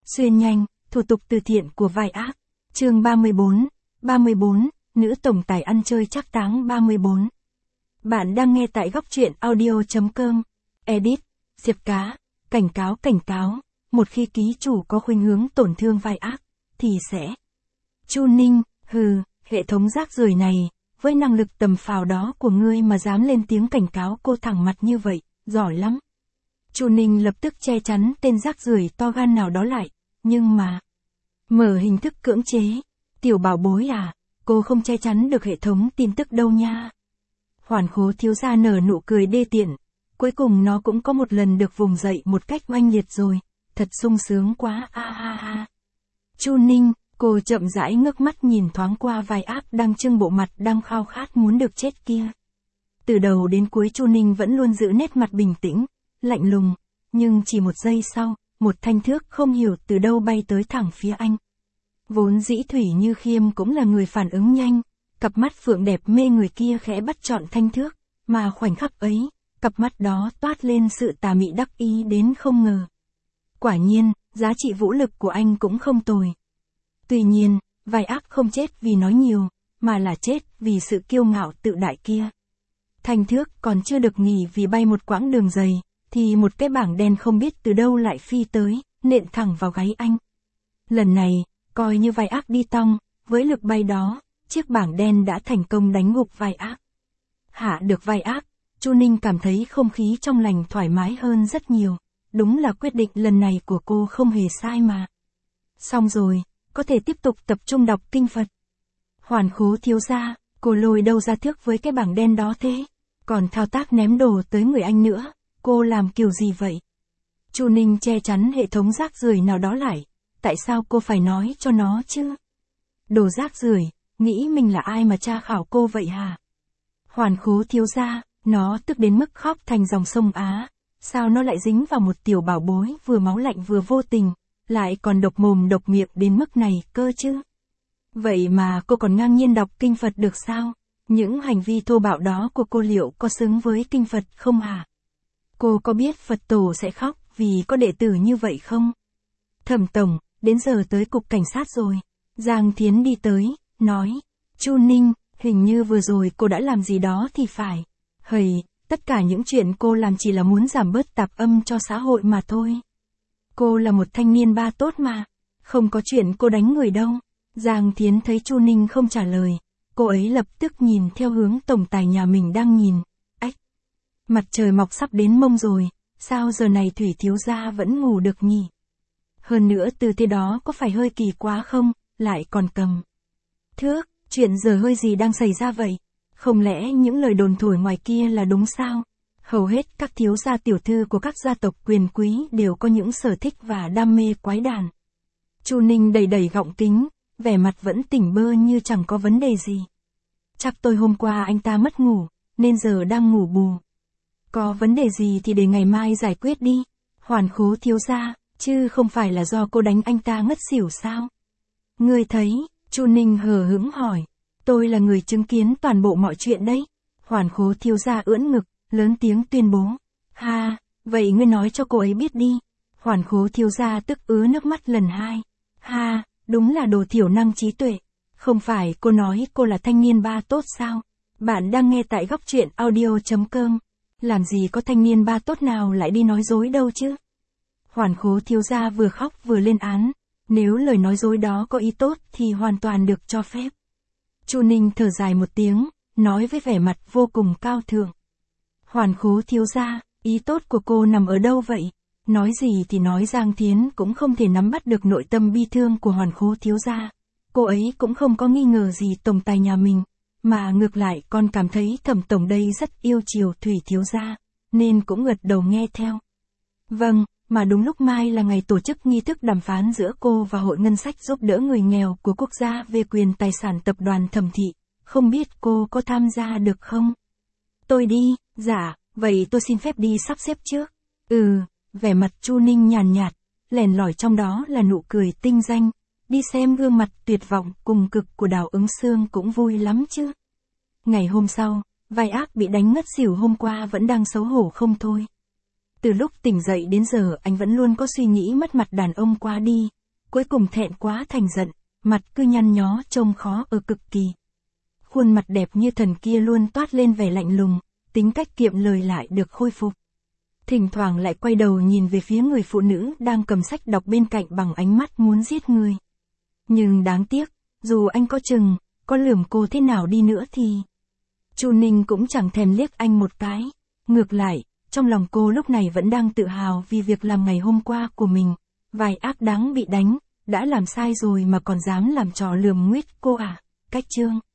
Xuyên nhanh, thủ tục từ thiện của vai ác. Chương 34, nữ tổng tài ăn chơi trác táng 34. Bạn đang nghe tại góc truyện audio.com. Edit, Diệp Cá, cảnh cáo, một khi ký chủ có khuynh hướng tổn thương vai ác, thì sẽ. Chu Ninh, hệ thống rác rưởi này, với năng lực tầm phào đó của ngươi mà dám lên tiếng cảnh cáo cô thẳng mặt như vậy, giỏi lắm. Chu Ninh lập tức che chắn tên rác rưởi to gan nào đó lại, nhưng mà... Mở hình thức cưỡng chế. Tiểu bảo bối à, cô không che chắn được hệ thống tin tức đâu nha. Hoàn Khố thiếu gia nở nụ cười đê tiện. Cuối cùng nó cũng có một lần được vùng dậy một cách oanh liệt rồi. Thật sung sướng quá ha. Chu Ninh, cô chậm rãi ngước mắt nhìn thoáng qua vai ác đang trưng bộ mặt đang khao khát muốn được chết kia. Từ đầu đến cuối Chu Ninh vẫn luôn giữ nét mặt bình tĩnh, lạnh lùng, nhưng chỉ một giây sau, một thanh thước không hiểu từ đâu bay tới thẳng phía anh. Vốn dĩ Thủy Như Khiêm cũng là người phản ứng nhanh, cặp mắt phượng đẹp mê người kia khẽ bắt chọn thanh thước, mà khoảnh khắc ấy, cặp mắt đó toát lên sự tà mị đắc ý đến không ngờ. Quả nhiên, giá trị vũ lực của anh cũng không tồi. Tuy nhiên, vai ác không chết vì nói nhiều, mà là chết vì sự kiêu ngạo tự đại kia. Thanh thước còn chưa được nghỉ vì bay một quãng đường dày, thì một cái bảng đen không biết từ đâu lại phi tới, nện thẳng vào gáy anh. Lần này, coi như vai ác đi tong, với lực bay đó, chiếc bảng đen đã thành công đánh gục vai ác. Hạ được vai ác, Chu Ninh cảm thấy không khí trong lành thoải mái hơn rất nhiều. Đúng là quyết định lần này của cô không hề sai mà. Xong rồi, có thể tiếp tục tập trung đọc kinh Phật. Hoàn Khố thiếu gia, cô lôi đâu ra thước với cái bảng đen đó thế? Còn thao tác ném đồ tới người anh nữa, cô làm kiểu gì vậy? Chu Ninh che chắn hệ thống rác rưởi nào đó lại. Tại sao cô phải nói cho nó chứ? Đồ rác rưởi, nghĩ mình là ai mà tra khảo cô vậy hả? Hoàn Khố thiếu gia, nó tức đến mức khóc thành dòng sông Á. Sao nó lại dính vào một tiểu bảo bối vừa máu lạnh vừa vô tình, lại còn độc mồm độc miệng đến mức này cơ chứ? Vậy mà cô còn ngang nhiên đọc kinh Phật được sao? Những hành vi thô bạo đó của cô liệu có xứng với kinh Phật không hả? Cô có biết Phật tổ sẽ khóc vì có đệ tử như vậy không? Thẩm tổng, đến giờ tới cục cảnh sát rồi. Giang Thiến đi tới, nói, Chu Ninh, hình như vừa rồi cô đã làm gì đó thì phải. Tất cả những chuyện cô làm chỉ là muốn giảm bớt tạp âm cho xã hội mà thôi. Cô là một thanh niên ba tốt mà, không có chuyện cô đánh người đâu. Giang Thiến thấy Chu Ninh không trả lời, cô ấy lập tức nhìn theo hướng tổng tài nhà mình đang nhìn. Ách! Mặt trời mọc sắp đến mông rồi, sao giờ này Thủy thiếu gia vẫn ngủ được nhỉ? Hơn nữa từ thế đó có phải hơi kỳ quá không, lại còn cầm thước, chuyện giờ hơi gì đang xảy ra vậy? Không lẽ những lời đồn thổi ngoài kia là đúng sao? Hầu hết các thiếu gia tiểu thư của các gia tộc quyền quý đều có những sở thích và đam mê quái đản. Chu Ninh đẩy gọng kính, vẻ mặt vẫn tỉnh bơ như chẳng có vấn đề gì. Chắc tôi hôm qua anh ta mất ngủ, nên giờ đang ngủ bù. Có vấn đề gì thì để ngày mai giải quyết đi. Hoàn Khố thiếu gia, chứ không phải là do cô đánh anh ta ngất xỉu sao? Ngươi thấy, Chu Ninh hờ hững hỏi. Tôi là người chứng kiến toàn bộ mọi chuyện đấy. Hoàn Khố thiếu gia ưỡn ngực, lớn tiếng tuyên bố. Ha, vậy ngươi nói cho cô ấy biết đi. Hoàn Khố thiếu gia tức ứa nước mắt lần hai. Ha, đúng là đồ thiểu năng trí tuệ. Không phải cô nói cô là thanh niên ba tốt sao? Bạn đang nghe tại góc truyện audio.com. Làm gì có thanh niên ba tốt nào lại đi nói dối đâu chứ? Hoàn Khố thiếu gia vừa khóc vừa lên án. Nếu lời nói dối đó có ý tốt thì hoàn toàn được cho phép. Chu Ninh thở dài một tiếng, nói với vẻ mặt vô cùng cao thượng. Hoàn Khố thiếu gia, ý tốt của cô nằm ở đâu vậy? Nói gì thì nói Giang Thiến cũng không thể nắm bắt được nội tâm bi thương của Hoàn Khố thiếu gia. Cô ấy cũng không có nghi ngờ gì tổng tài nhà mình, mà ngược lại còn cảm thấy Thẩm tổng đây rất yêu chiều Thủy thiếu gia, nên cũng gật đầu nghe theo. Vâng, mà đúng lúc mai là ngày tổ chức nghi thức đàm phán giữa cô và Hội Ngân sách giúp đỡ người nghèo của quốc gia về quyền tài sản tập đoàn Thẩm thị, không biết cô có tham gia được không? Tôi đi, dạ, vậy tôi xin phép đi sắp xếp trước. Vẻ mặt Chu Ninh nhàn nhạt, lèn lỏi trong đó là nụ cười tinh danh, đi xem gương mặt tuyệt vọng cùng cực của Đào Ứng Xương cũng vui lắm chứ. Ngày hôm sau, vai ác bị đánh ngất xỉu hôm qua vẫn đang xấu hổ không thôi. Từ lúc tỉnh dậy đến giờ anh vẫn luôn có suy nghĩ mất mặt đàn ông qua đi, cuối cùng thẹn quá thành giận, mặt cứ nhăn nhó trông khó ở cực kỳ. Khuôn mặt đẹp như thần kia luôn toát lên vẻ lạnh lùng, tính cách kiệm lời lại được khôi phục. Thỉnh thoảng lại quay đầu nhìn về phía người phụ nữ đang cầm sách đọc bên cạnh bằng ánh mắt muốn giết người. Nhưng đáng tiếc, dù anh có chừng, có lườm cô thế nào đi nữa thì... Chu Ninh cũng chẳng thèm liếc anh một cái. Ngược lại, trong lòng cô lúc này vẫn đang tự hào vì việc làm ngày hôm qua của mình. Vài ác đáng bị đánh, đã làm sai rồi mà còn dám làm trò lườm nguýt cô à. Cách chương